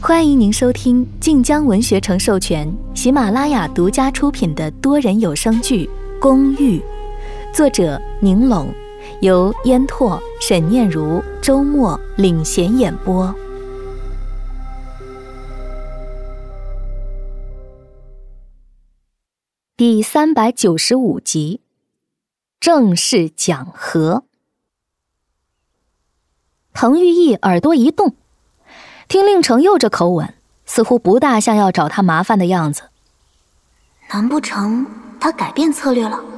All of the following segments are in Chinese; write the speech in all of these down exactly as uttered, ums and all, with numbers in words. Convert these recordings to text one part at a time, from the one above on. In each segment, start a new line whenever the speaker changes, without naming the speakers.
欢迎您收听晋江文学城授权、喜马拉雅独家出品的多人有声剧《公寓》，作者宁拢，由烟拓、沈念如、周末领衔演播。第三百九十五集，正式讲和。滕玉义耳朵一动，听令程佑这口吻，似乎不大像要找他麻烦的样子。
难不成他改变策略了？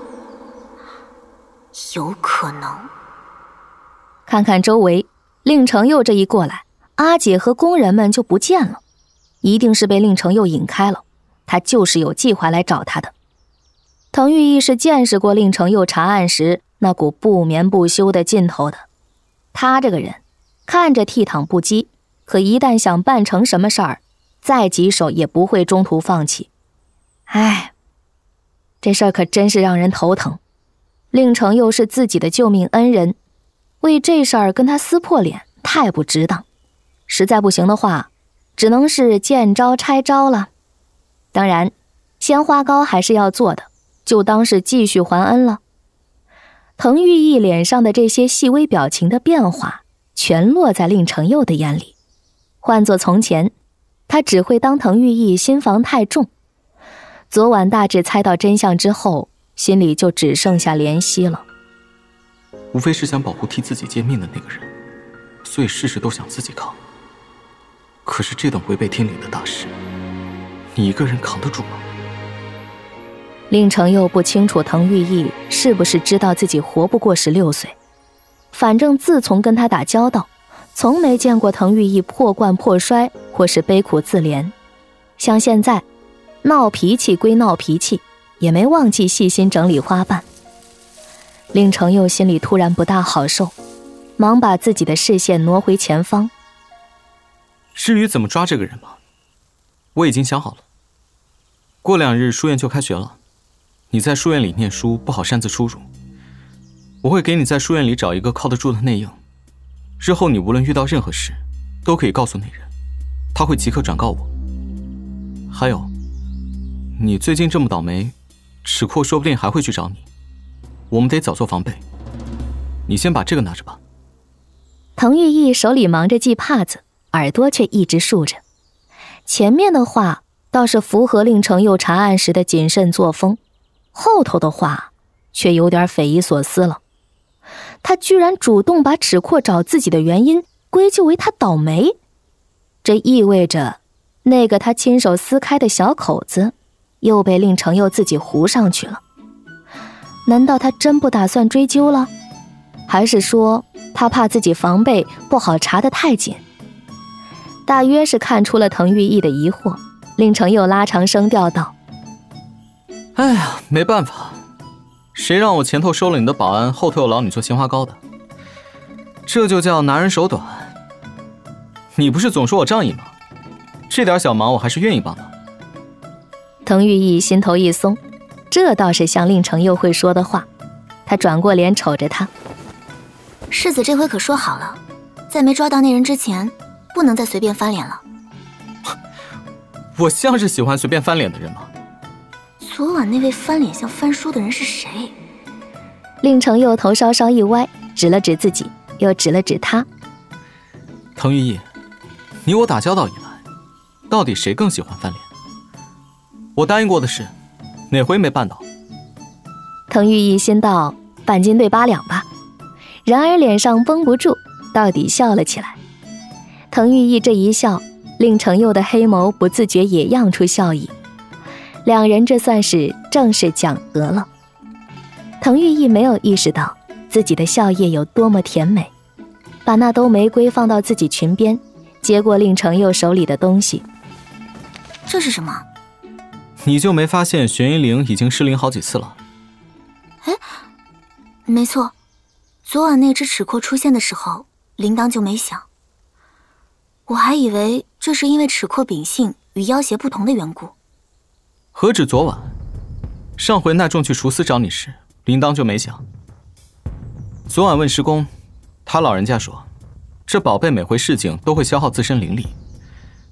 有可能。
看看周围，令程佑这一过来，阿姐和工人们就不见了，一定是被令程佑引开了，他就是有计划来找他的。滕玉义是见识过令程佑查案时那股不眠不休的劲头的，他这个人看着倜傥不羁，可一旦想办成什么事儿，再棘手也不会中途放弃。唉，这事儿可真是让人头疼。令程佑是自己的救命恩人，为这事儿跟他撕破脸太不值当，实在不行的话，只能是见招拆招了。当然，鲜花糕还是要做的，就当是继续还恩了。滕玉义脸上的这些细微表情的变化，全落在令程佑的眼里。换作从前，他只会当滕玉义心防太重。昨晚大致猜到真相之后，心里就只剩下怜惜了。
无非是想保护替自己借命的那个人，所以事事都想自己扛。可是这等违背天理的大事，你一个人扛得住吗？
令程佑不清楚滕玉义是不是知道自己活不过十六岁，反正自从跟他打交道，从没见过滕玉义破罐破摔或是悲苦自怜。像现在闹脾气归闹脾气，也没忘记细心整理花瓣。令程佑心里突然不大好受，忙把自己的视线挪回前方。
至于怎么抓这个人吗？我已经想好了。过两日书院就开学了，你在书院里念书不好擅自出入，我会给你在书院里找一个靠得住的内应，日后你无论遇到任何事都可以告诉那人，他会即刻转告我。还有，你最近这么倒霉，齿阔说不定还会去找你，我们得早做防备。你先把这个拿着吧。
滕玉义手里忙着系帕子，耳朵却一直竖着。前面的话倒是符合令程佑查案时的谨慎作风，后头的话却有点匪夷所思了。他居然主动把齿阔找自己的原因归咎为他倒霉，这意味着那个他亲手撕开的小口子又被令程佑自己糊上去了。难道他真不打算追究了？还是说他怕自己防备不好查得太紧？大约是看出了滕玉义的疑惑，令程佑拉长声调道：
哎呀，没办法，谁让我前头收了你的保安，后头又劳你做鲜花糕的，这就叫拿人手短。你不是总说我仗义吗？这点小忙我还是愿意帮的。
滕玉义心头一松，这倒是像令程佑会说的话。他转过脸瞅着他，
世子这回可说好了，在没抓到那人之前，不能再随便翻脸了。
我像是喜欢随便翻脸的人吗？
昨晚那位翻脸像翻书的人是谁？
令程佑头稍稍一歪，指了指自己，又指了指他。
滕玉义，你我打交道以来，到底谁更喜欢翻脸？我答应过的事，哪回没办到？
滕玉义心道半斤对八两吧，然而脸上绷不住，到底笑了起来。滕玉义这一笑，令程佑的黑眸不自觉也漾出笑意。两人这算是正式讲和了。滕玉义没有意识到自己的笑靥有多么甜美，把那兜玫瑰放到自己裙边，接过令程佑手里的东西。
这是什么？
你就没发现玄阴铃已经失灵好几次了？
哎，没错，昨晚那只齿阔出现的时候，铃铛就没响。我还以为这是因为齿阔秉性与妖邪不同的缘故。
何止昨晚，上回奈仲去厨司找你时，铃铛就没响。昨晚问师公，他老人家说，这宝贝每回示警都会消耗自身灵力，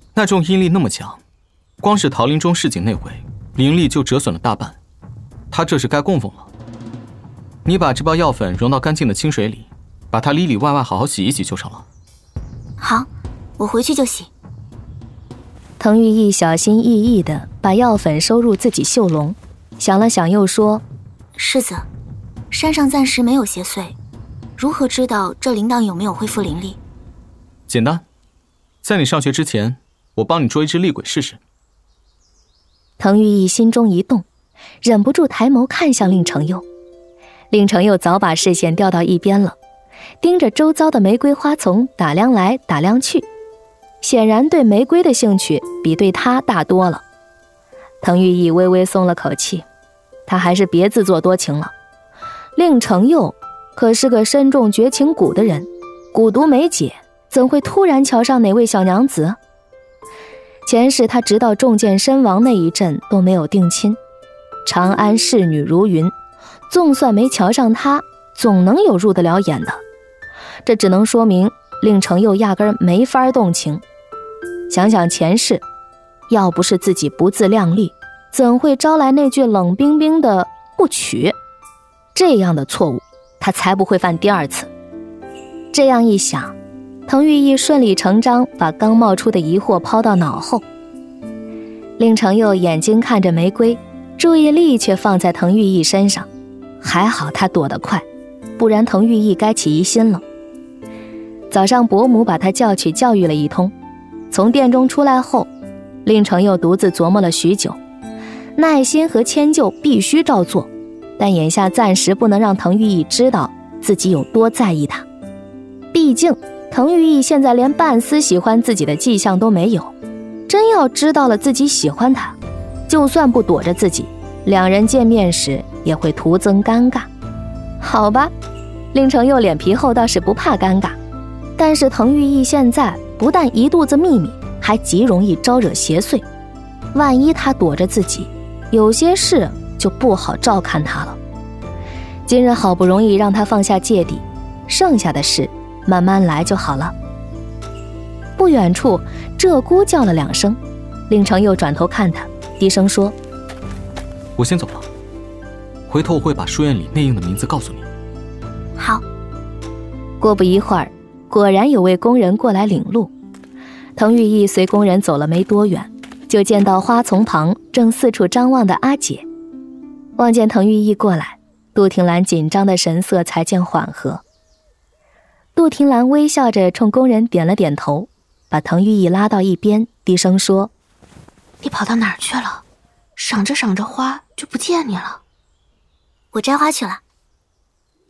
那种阴力那么强，光是桃林中市井那回，灵力就折损了大半。他这是该供奉了。你把这包药粉融到干净的清水里，把它里里外外好好洗一洗就成了。
好，我回去就洗。
滕玉意小心翼翼地把药粉收入自己袖笼，想了想又说：
世子，山上暂时没有邪祟，如何知道这铃铛有没有恢复灵力？
简单，在你上学之前，我帮你捉一只厉鬼试试。
滕玉意心中一动，忍不住抬眸看向令承佑。令承佑早把视线调到一边了，盯着周遭的玫瑰花丛打量来打量去，显然对玫瑰的兴趣比对他大多了。滕玉意微微松了口气，他还是别自作多情了。令承佑可是个身中绝情蛊的人，蛊毒没解，怎会突然瞧上哪位小娘子？前世他直到中箭身亡那一阵都没有定亲，长安仕女如云，纵算没瞧上他，总能有入得了眼的。这只能说明令承佑压根没法动情。想想前世，要不是自己不自量力，怎会招来那句冷冰冰的不娶？这样的错误他才不会犯第二次。这样一想，滕玉意顺理成章把刚冒出的疑惑抛到脑后。令承佑眼睛看着玫瑰，注意力却放在滕玉意身上，还好他躲得快，不然滕玉意该起疑心了。早上伯母把他叫去教育了一通，从殿中出来后，令承佑独自琢磨了许久，耐心和迁就必须照做，但眼下暂时不能让滕玉意知道自己有多在意他。毕竟滕玉意现在连半丝喜欢自己的迹象都没有，真要知道了自己喜欢他，就算不躲着自己，两人见面时也会徒增尴尬。好吧，令承佑脸皮厚，倒是不怕尴尬，但是滕玉意现在不但一肚子秘密，还极容易招惹邪祟，万一他躲着自己，有些事就不好照看他了。今日好不容易让他放下芥蒂，剩下的事慢慢来就好了。不远处鹧鸪叫了两声，令承佑转头看他，低声说：
我先走了，回头我会把书院里内应的名字告诉你。
好。
过不一会儿，果然有位工人过来领路。滕玉意随工人走了没多远，就见到花丛旁正四处张望的阿姐。望见滕玉意过来，杜婷兰紧张的神色才见缓和。杜婷兰微笑着冲工人点了点头，把滕玉意拉到一边，低声说：
你跑到哪儿去了？赏着赏着花就不见你了。
我摘花去了。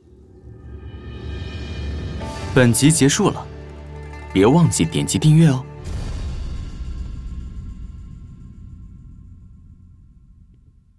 本集结束了，别忘记点击订阅哦。